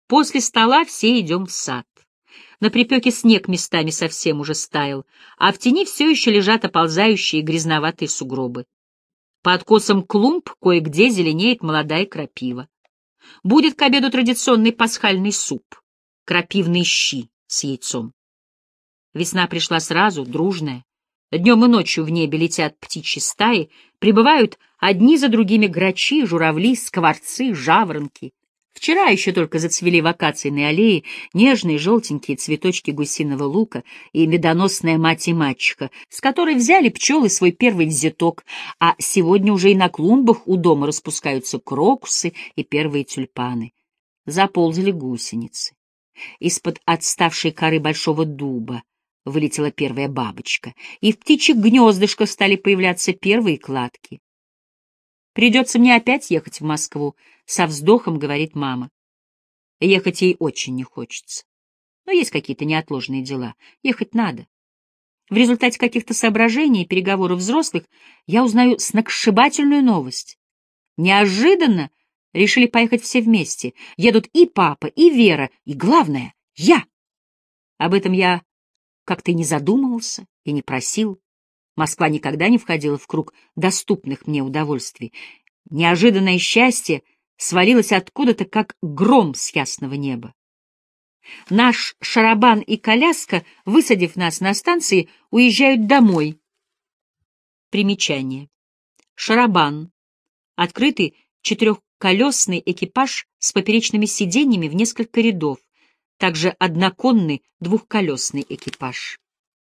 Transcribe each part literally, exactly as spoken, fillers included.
После стола все идем в сад. На припеке снег местами совсем уже стаял, а в тени все еще лежат оползающие грязноватые сугробы. По откосам клумб кое-где зеленеет молодая крапива. Будет к обеду традиционный пасхальный суп, крапивные щи с яйцом. Весна пришла сразу, дружная. Днем и ночью в небе летят птичьи стаи, прибывают одни за другими грачи, журавли, скворцы, жаворонки. Вчера еще только зацвели в акацийной аллее нежные желтенькие цветочки гусиного лука и медоносная мать и мачеха, с которой взяли пчелы свой первый взяток, а сегодня уже и на клумбах у дома распускаются крокусы и первые тюльпаны. Заползли гусеницы. Из-под отставшей коры большого дуба вылетела первая бабочка, и в птичьих гнездышках стали появляться первые кладки. «Придется мне опять ехать в Москву», — со вздохом говорит мама. Ехать ей очень не хочется. Но есть какие-то неотложные дела. Ехать надо. В результате каких-то соображений и переговоров взрослых я узнаю сногсшибательную новость. Неожиданно решили поехать все вместе. Едут и папа, и Вера, и, главное, я. Об этом я как-то и не задумывался, и не просил. Москва никогда не входила в круг доступных мне удовольствий. Неожиданное счастье свалилось откуда-то, как гром с ясного неба. Наш шарабан и коляска, высадив нас на станции, уезжают домой. Примечание. Шарабан. Открытый четырехколесный экипаж с поперечными сиденьями в несколько рядов. Также одноконный двухколесный экипаж.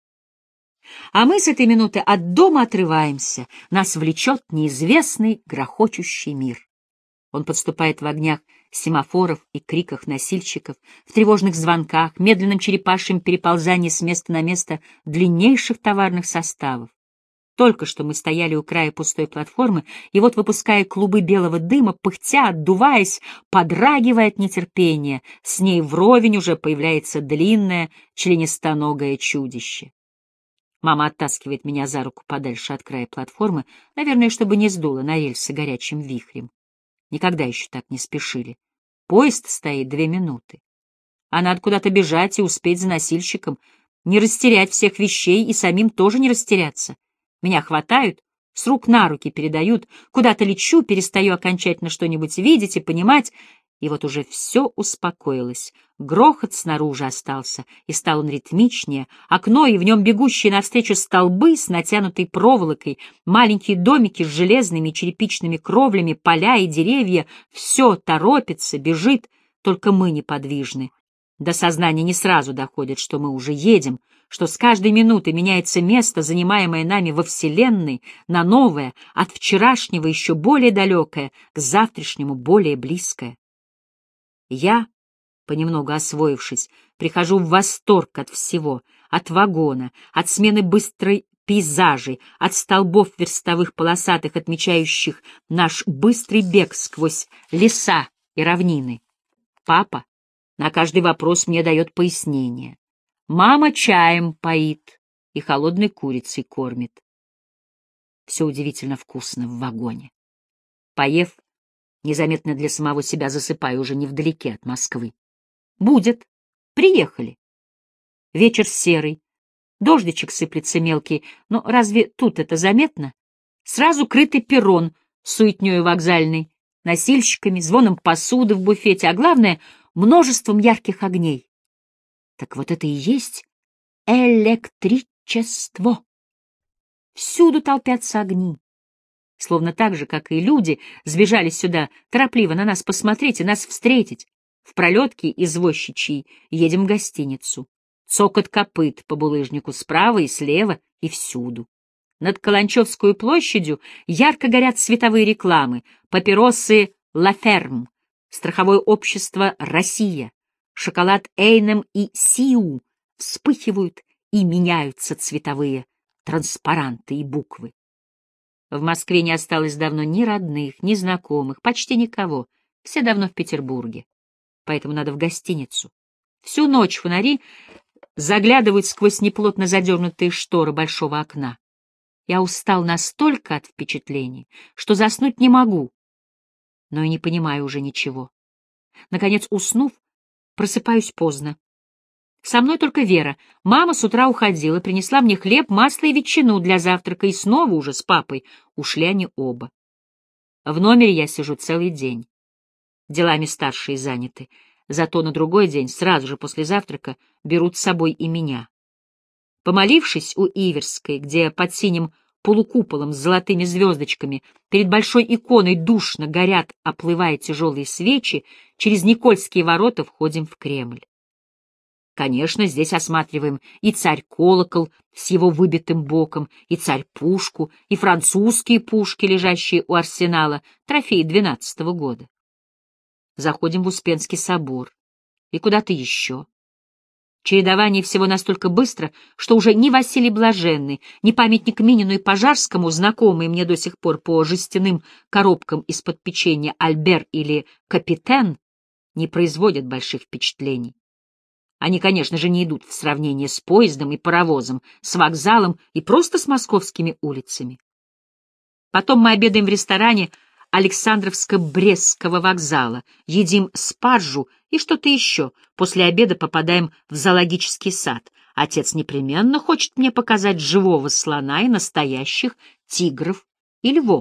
А мы с этой минуты от дома отрываемся, нас влечет неизвестный грохочущий мир. Он подступает в огнях семафоров и криках носильщиков, в тревожных звонках, медленном черепашьем переползании с места на место длиннейших товарных составов. Только что мы стояли у края пустой платформы, и вот, выпуская клубы белого дыма, пыхтя, отдуваясь, подрагивая от нетерпения, с ней вровень уже появляется длинное, членистоногое чудище. Мама оттаскивает меня за руку подальше от края платформы, наверное, чтобы не сдуло на рельсы горячим вихрем. Никогда еще так не спешили. Поезд стоит две минуты. А надо куда-то бежать и успеть за носильщиком, не растерять всех вещей и самим тоже не растеряться. Меня хватают, с рук на руки передают, куда-то лечу, перестаю окончательно что-нибудь видеть и понимать, и вот уже все успокоилось. Грохот снаружи остался, и стал он ритмичнее, окно и в нем бегущие навстречу столбы с натянутой проволокой, маленькие домики с железными черепичными кровлями, поля и деревья — все торопится, бежит, только мы неподвижны. До сознания не сразу доходит, что мы уже едем, что с каждой минуты меняется место, занимаемое нами во Вселенной, на новое, от вчерашнего еще более далекое, к завтрашнему более близкое. Я, понемногу освоившись, прихожу в восторг от всего, от вагона, от смены быстрой пейзажей, от столбов верстовых полосатых, отмечающих наш быстрый бег сквозь леса и равнины. Папа на каждый вопрос мне дает пояснение. Мама чаем поит и холодной курицей кормит. Все удивительно вкусно в вагоне. Поев, незаметно для самого себя засыпаю уже невдалеке от Москвы. Будет. Приехали. Вечер серый. Дождичек сыплется мелкий, но разве тут это заметно? Сразу крытый перрон с суетнёю вокзальной, носильщиками, звоном посуды в буфете, а главное — множеством ярких огней. Так вот это и есть электричество. Всюду толпятся огни. Словно так же, как и люди, сбежались сюда торопливо на нас посмотреть и нас встретить. В пролетке извозчичьей едем в гостиницу. Цокот копыт по булыжнику справа и слева, и всюду. Над Каланчевскую площадью ярко горят световые рекламы, папиросы «Ла Ферм», страховое общество «Россия», шоколад Эйнем и Сиу вспыхивают и меняются цветовые транспаранты и буквы. В Москве не осталось давно ни родных, ни знакомых, почти никого. Все давно в Петербурге. Поэтому надо в гостиницу. Всю ночь фонари заглядывают сквозь неплотно задернутые шторы большого окна. Я устал настолько от впечатлений, что заснуть не могу, но и не понимаю уже ничего. Наконец, уснув, Просыпаюсь поздно. Со мной только Вера. Мама с утра уходила, принесла мне хлеб, масло и ветчину для завтрака, и снова уже с папой ушли они оба. В номере я сижу целый день. Делами старшие заняты. Зато на другой день, сразу же после завтрака, берут с собой и меня. Помолившись у Иверской, где под синим полукуполом с золотыми звездочками перед большой иконой душно горят, оплывая тяжелые свечи, через Никольские ворота входим в Кремль. Конечно, здесь осматриваем и царь-колокол с его выбитым боком, и царь-пушку, и французские пушки, лежащие у арсенала, трофеи двенадцатого года. Заходим в Успенский собор и куда-то еще. Чередование всего настолько быстро, что уже ни Василий Блаженный, ни памятник Минину и Пожарскому, знакомые мне до сих пор по жестяным коробкам из-под печенья Альбер или Капитен, не производят больших впечатлений. Они, конечно же, не идут в сравнение с поездом и паровозом, с вокзалом и просто с московскими улицами. Потом мы обедаем в ресторане Александровско-Брестского вокзала, едим спаржу и что-то еще. После обеда попадаем в зоологический сад. Отец непременно хочет мне показать живого слона и настоящих тигров и львов.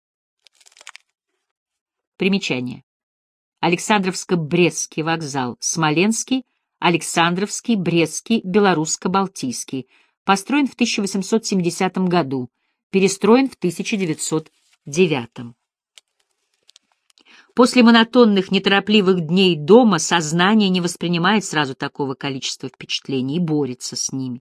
Примечание. Александровско-Брестский вокзал, Смоленский, Александровский, Брестский, Белорусско-Балтийский. Построен в тысяча восемьсот семидесятом году, перестроен в тысяча девятьсот девятом. После монотонных, неторопливых дней дома сознание не воспринимает сразу такого количества впечатлений и борется с ними.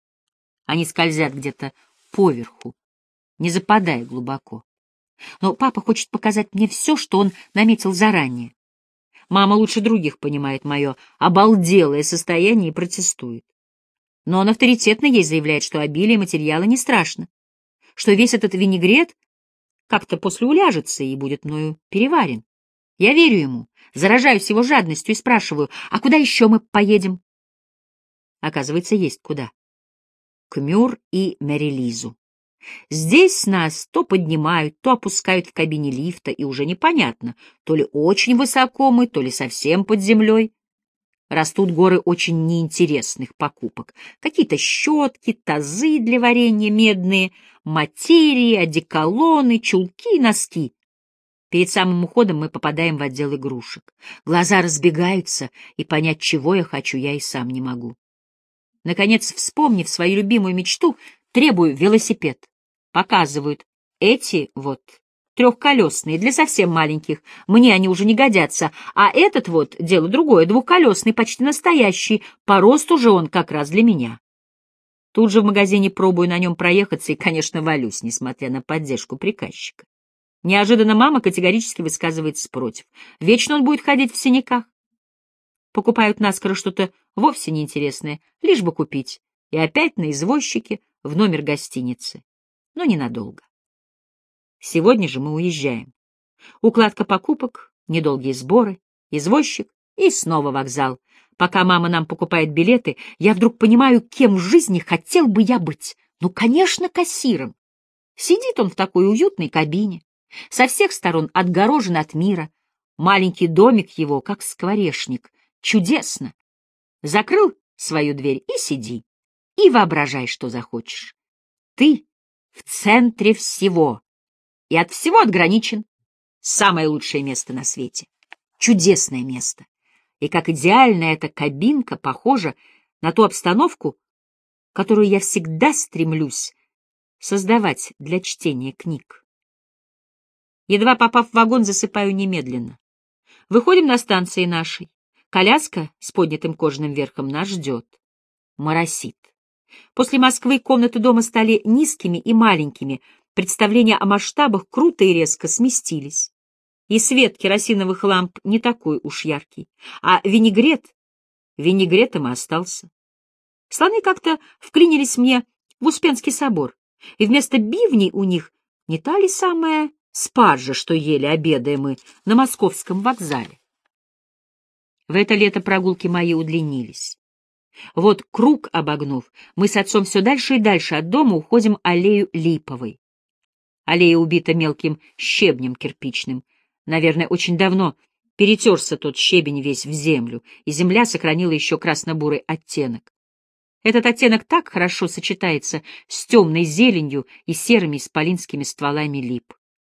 Они скользят где-то поверху, не западая глубоко. Но папа хочет показать мне все, что он наметил заранее. Мама лучше других понимает мое обалделое состояние и протестует. Но он авторитетно ей заявляет, что обилие материала не страшно, что весь этот винегрет как-то после уляжется и будет мною переварен. Я верю ему, заражаюсь его жадностью и спрашиваю, а куда еще мы поедем? Оказывается, есть куда. К Мюр и Мерилизу. Здесь нас то поднимают, то опускают в кабине лифта, и уже непонятно, то ли очень высоко мы, то ли совсем под землей. Растут горы очень неинтересных покупок. Какие-то щетки, тазы для варенья медные, материи, одеколоны, чулки и носки. Перед самым уходом мы попадаем в отдел игрушек. Глаза разбегаются, и понять, чего я хочу, я и сам не могу. Наконец, вспомнив свою любимую мечту, требую велосипед. Показывают. Эти вот трехколесные, для совсем маленьких. Мне они уже не годятся. А этот вот, дело другое, двухколесный, почти настоящий. По росту же он как раз для меня. Тут же в магазине пробую на нем проехаться и, конечно, валюсь, несмотря на поддержку приказчика. Неожиданно мама категорически высказывается против. Вечно он будет ходить в синяках. Покупают наскоро что-то вовсе неинтересное, лишь бы купить. И опять на извозчике в номер гостиницы. Но ненадолго. Сегодня же мы уезжаем. Укладка покупок, недолгие сборы, извозчик и снова вокзал. Пока мама нам покупает билеты, я вдруг понимаю, кем в жизни хотел бы я быть. Ну, конечно, кассиром. Сидит он в такой уютной кабине, со всех сторон отгорожен от мира. Маленький домик его, как скворечник. Чудесно. Закрыл свою дверь и сиди. И воображай, что захочешь. Ты в центре всего. И от всего отграничен. Самое лучшее место на свете. Чудесное место. И как идеальная эта кабинка похожа на ту обстановку, которую я всегда стремлюсь создавать для чтения книг. Едва попав в вагон, засыпаю немедленно. Выходим на станции нашей. Коляска с поднятым кожаным верхом нас ждет. Моросит. После Москвы комнаты дома стали низкими и маленькими, представления о масштабах круто и резко сместились. И свет керосиновых ламп не такой уж яркий, а винегрет, винегретом и остался. Слоны как-то вклинились мне в Успенский собор, и вместо бивней у них не та ли самая спаржа, что ели, обедая мы на московском вокзале. В это лето прогулки мои удлинились. Вот, круг обогнув, мы с отцом все дальше и дальше от дома уходим аллею Липовой. Аллея убита мелким щебнем кирпичным. Наверное, очень давно Перетерся тот щебень весь в землю, и земля сохранила еще красно-бурый оттенок. Этот оттенок так хорошо сочетается с темной зеленью и серыми исполинскими стволами лип.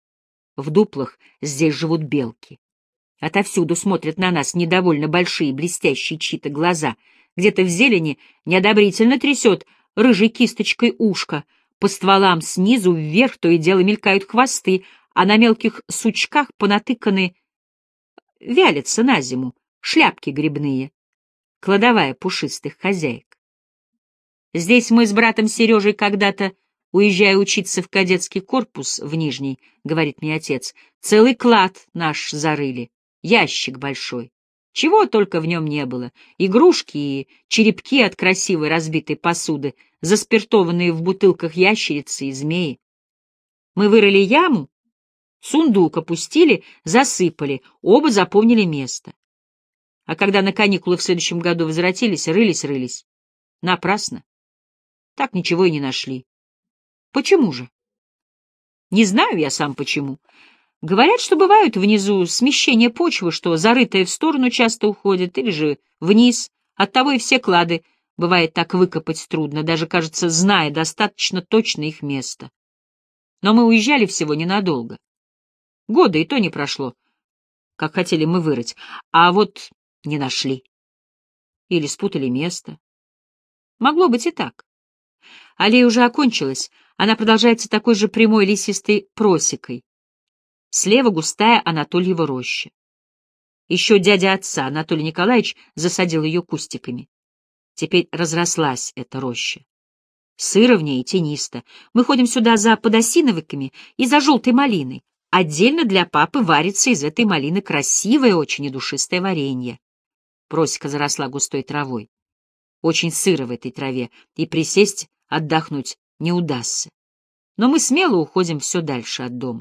В дуплах здесь живут белки. Отовсюду смотрят на нас недовольно большие блестящие чьи-то глаза. Где-то в зелени неодобрительно трясет рыжей кисточкой ушко. По стволам снизу вверх то и дело мелькают хвосты, а на мелких сучках понатыканы, вялятся на зиму, шляпки грибные, кладовая пушистых хозяек. Здесь мы с братом Сережей когда-то, уезжая учиться в кадетский корпус в Нижний, говорит мне отец, целый клад наш зарыли, ящик большой. Чего только в нем не было. Игрушки и черепки от красивой разбитой посуды, заспиртованные в бутылках ящерицы и змеи. Мы вырыли яму, сундук опустили, засыпали, оба заполнили место. А когда на каникулы в следующем году возвратились, рылись-рылись. Напрасно. Так ничего и не нашли. Почему же? Не знаю я сам почему. Говорят, что бывают внизу смещения почвы, что зарытое в сторону часто уходит, или же вниз. Оттого и все клады бывает так выкопать трудно, даже, кажется, зная достаточно точно их место. Но мы уезжали всего ненадолго. Года и то не прошло, как хотели мы вырыть, а вот не нашли. Или спутали место. Могло быть и так. Аллея уже окончилась, она продолжается такой же прямой лесистой просекой. Слева густая Анатольева роща. Еще дядя отца, Анатолий Николаевич, засадил ее кустиками. Теперь разрослась эта роща. Сыро в ней и тенисто. Мы ходим сюда за подосиновиками и за желтой малиной. Отдельно для папы варится из этой малины красивое, очень и душистое варенье. Просека заросла густой травой. Очень сыро в этой траве, и присесть, отдохнуть не удастся. Но мы смело уходим все дальше от дома.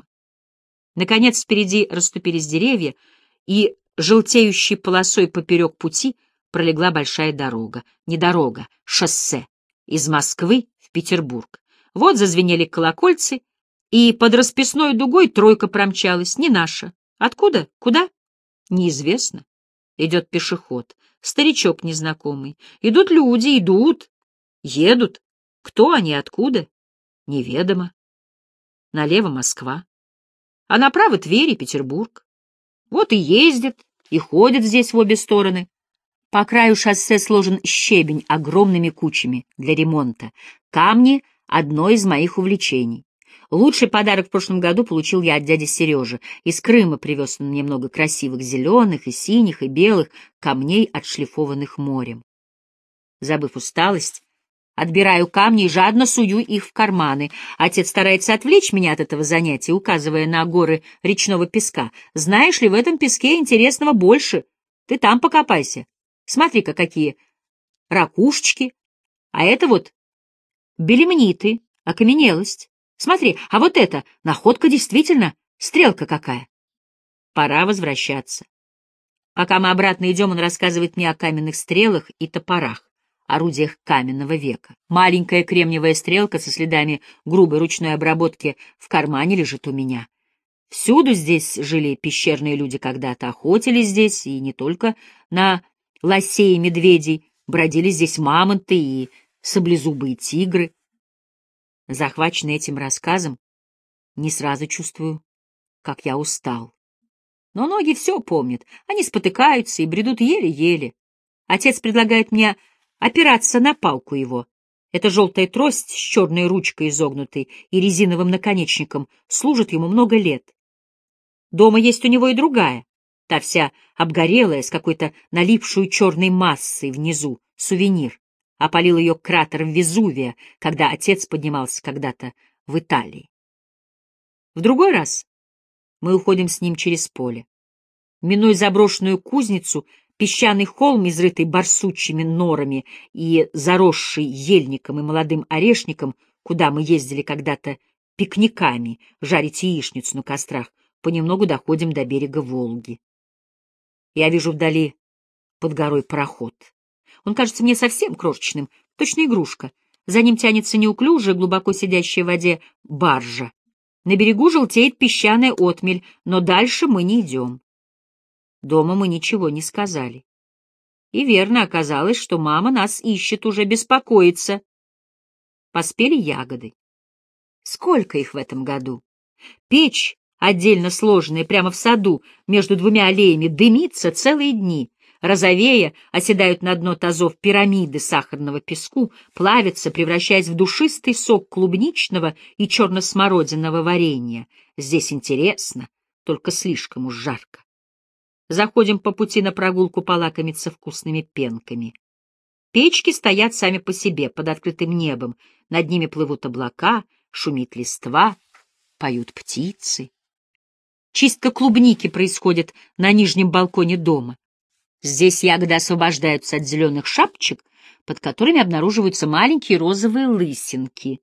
Наконец впереди расступились деревья, и желтеющей полосой поперек пути пролегла большая дорога. Не дорога, шоссе. Из Москвы в Петербург. Вот зазвенели колокольцы, и под расписной дугой тройка промчалась. Не наша. Откуда? Куда? Неизвестно. Идет пешеход, старичок незнакомый. Идут люди, идут, едут. Кто они, откуда? Неведомо. Налево Москва. А направо Тверь и Петербург. Вот и ездят, и ходят здесь в обе стороны. По краю шоссе сложен щебень огромными кучами для ремонта. Камни — одно из моих увлечений. Лучший подарок в прошлом году получил я от дяди Сережи. Из Крыма привез он мне много красивых зеленых и синих и белых камней, отшлифованных морем. Забыв усталость, отбираю камни и жадно сую их в карманы. Отец старается отвлечь меня от этого занятия, указывая на горы речного песка. Знаешь ли, в этом песке интересного больше. Ты там покопайся. Смотри-ка, какие ракушечки. А это вот белемниты, окаменелость. Смотри, а вот это, находка действительно, стрелка какая. Пора возвращаться. Пока мы обратно идем, он рассказывает мне о каменных стрелах и топорах, орудиях каменного века. Маленькая кремниевая стрелка со следами грубой ручной обработки в кармане лежит у меня. Всюду здесь жили пещерные люди когда-то, охотились здесь, и не только на лосей и медведей, бродили здесь мамонты и саблезубые тигры. Захваченный этим рассказом, не сразу чувствую, как я устал. Но ноги все помнят, они спотыкаются и бредут еле-еле. Отец предлагает мне опираться на палку его. Эта желтая трость с черной ручкой изогнутой и резиновым наконечником служит ему много лет. Дома есть у него и другая, та вся обгорелая, с какой-то налипшую черной массой внизу, сувенир. Опалил ее кратером Везувия, когда отец поднимался когда-то в Италии. В другой раз мы уходим с ним через поле. Минуя заброшенную кузницу, песчаный холм, изрытый барсучьими норами и заросший ельником и молодым орешником, куда мы ездили когда-то пикниками, жарить яичницу на кострах, понемногу доходим до берега Волги. Я вижу вдали под горой пароход. Он кажется мне совсем крошечным, точно игрушка. За ним тянется неуклюжая, глубоко сидящая в воде баржа. На берегу желтеет песчаная отмель, но дальше мы не идем. Дома мы ничего не сказали. И верно оказалось, что мама нас ищет, уже беспокоится. Поспели ягоды. Сколько их в этом году? Печь, отдельно сложенная прямо в саду, между двумя аллеями, дымится целые дни. Розовея оседают на дно тазов пирамиды сахарного песку, плавятся, превращаясь в душистый сок клубничного и черно-смородиного варенья. Здесь интересно, только слишком уж жарко. Заходим по пути на прогулку полакомиться вкусными пенками. Печки стоят сами по себе, под открытым небом. Над ними плывут облака, шумит листва, поют птицы. Чистка клубники происходит на нижнем балконе дома. Здесь ягоды освобождаются от зеленых шапочек, под которыми обнаруживаются маленькие розовые лысинки.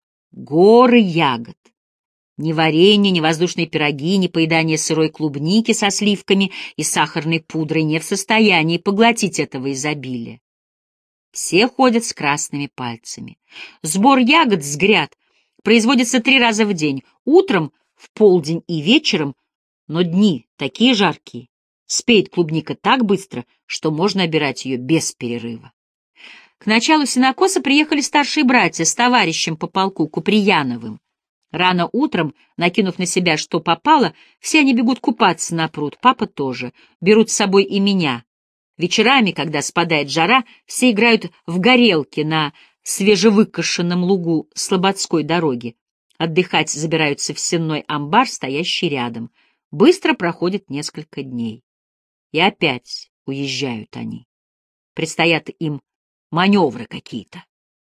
Горы ягод. Ни варенье, ни воздушные пироги, ни поедание сырой клубники со сливками и сахарной пудрой не в состоянии поглотить этого изобилия. Все ходят с красными пальцами. Сбор ягод с гряд производится три раза в день, утром, в полдень и вечером, но дни такие жаркие. Спеет клубника так быстро, что можно обирать ее без перерыва. К началу сенокоса приехали старшие братья с товарищем по полку Куприяновым. Рано утром, накинув на себя, что попало, все они бегут купаться на пруд, папа тоже, берут с собой и меня. Вечерами, когда спадает жара, все играют в горелки на свежевыкошенном лугу Слободской дороги. Отдыхать забираются в сенной амбар, стоящий рядом. Быстро проходит несколько дней. И опять уезжают они. Предстоят им маневры какие-то.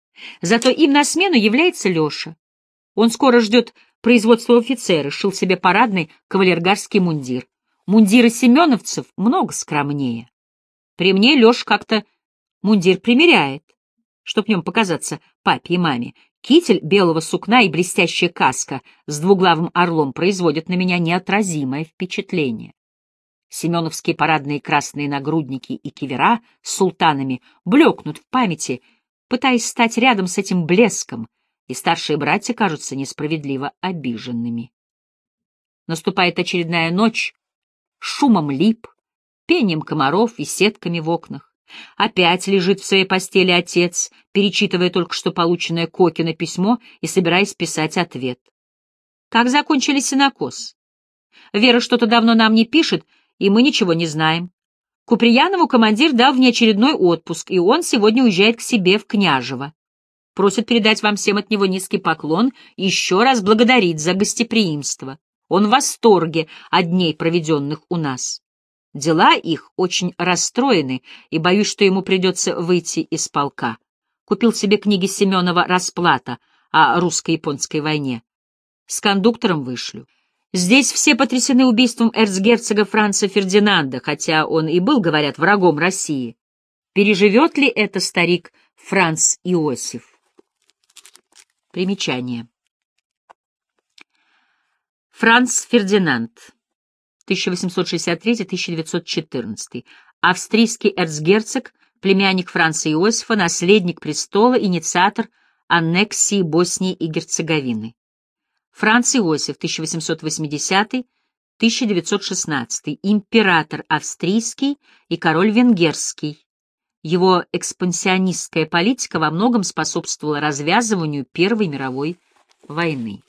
Зато им на смену является Леша. Он скоро ждет производства офицера, шил себе парадный кавалергарский мундир. Мундиры семеновцев много скромнее. При мне Леша как-то мундир примеряет, чтоб в нем показаться папе и маме. Китель белого сукна и блестящая каска с двуглавым орлом производят на меня неотразимое впечатление. Семеновские парадные красные нагрудники и кивера с султанами блекнут в памяти, пытаясь стать рядом с этим блеском, и старшие братья кажутся несправедливо обиженными. Наступает очередная ночь, шумом лип, пением комаров и сетками в окнах. Опять лежит в своей постели отец, перечитывая только что полученное Кокино письмо и собираясь писать ответ. Как закончили сенокос? Вера что-то давно нам не пишет, и мы ничего не знаем. Куприянову командир дал внеочередной отпуск, и он сегодня уезжает к себе в Княжево. Просит передать вам всем от него низкий поклон и еще раз благодарить за гостеприимство. Он в восторге от дней, проведенных у нас. Дела их очень расстроены, и боюсь, что ему придется выйти из полка. Купил себе книги Семенова «Расплата» о русско-японской войне. С кондуктором вышлю. Здесь все потрясены убийством эрцгерцога Франца Фердинанда, хотя он и был, говорят, врагом России. Переживет ли это старик Франц Иосиф? Примечание. Франц Фердинанд, тысяча восемьсот шестьдесят третий — тысяча девятьсот четырнадцатый, австрийский эрцгерцог, племянник Франца Иосифа, наследник престола, инициатор аннексии Боснии и Герцеговины. Франц Иосиф, тысяча восемьсот восьмидесятый — тысяча девятьсот шестнадцатый, император австрийский и король венгерский. Его экспансионистская политика во многом способствовала развязыванию Первой мировой войны.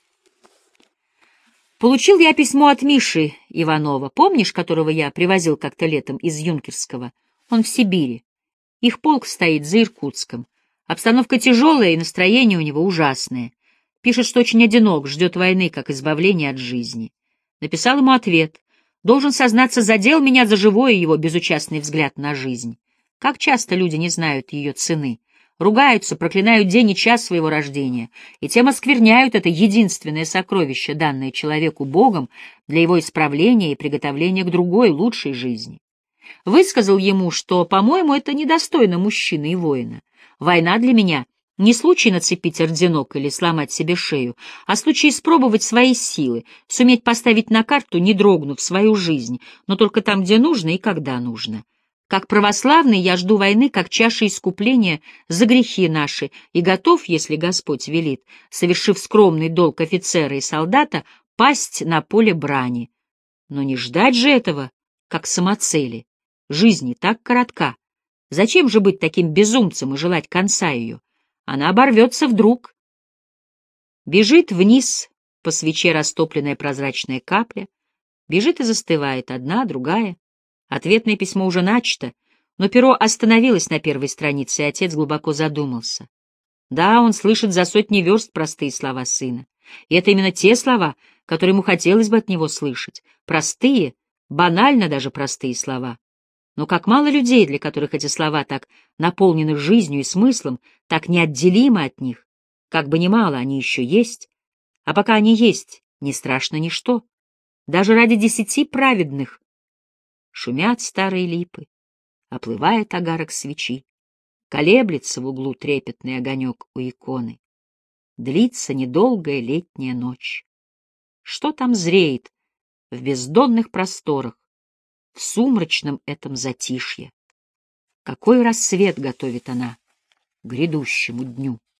Получил я письмо от Миши Иванова, помнишь, которого я привозил как-то летом из Юнкерского? Он в Сибири. Их полк стоит за Иркутском. Обстановка тяжелая, и настроение у него ужасное. Пишет, что очень одинок, ждет войны, как избавления от жизни. Написал ему ответ. Должен сознаться, задел меня за живое его безучастный взгляд на жизнь. Как часто люди не знают ее цены, ругаются, проклинают день и час своего рождения, и тем оскверняют это единственное сокровище, данное человеку Богом для его исправления и приготовления к другой, лучшей жизни. Высказал ему, что, по-моему, это недостойно мужчины и воина. Война для меня не случай нацепить орденок или сломать себе шею, а случай испробовать свои силы, суметь поставить на карту, не дрогнув, свою жизнь, но только там, где нужно и когда нужно. Как православный я жду войны как чаши искупления за грехи наши и готов, если Господь велит, совершив скромный долг офицера и солдата, пасть на поле брани. Но не ждать же этого как самоцели. Жизнь не так коротка. Зачем же быть таким безумцем и желать конца ее? Она оборвется вдруг. Бежит вниз по свече растопленная прозрачная капля, бежит и застывает одна, другая. Ответное письмо уже начато, но перо остановилось на первой странице, и отец глубоко задумался. Да, он слышит за сотни верст простые слова сына. И это именно те слова, которые ему хотелось бы от него слышать. Простые, банально даже простые слова. Но как мало людей, для которых эти слова так наполнены жизнью и смыслом, так неотделимы от них. Как бы ни мало, они еще есть. А пока они есть, не страшно ничто. Даже ради десяти праведных. Шумят старые липы, оплывает огарок свечи. Колеблется в углу трепетный огонек у иконы. Длится недолгая летняя ночь. Что там зреет в бездонных просторах, в сумрачном этом затишье? Какой рассвет готовит она к грядущему дню?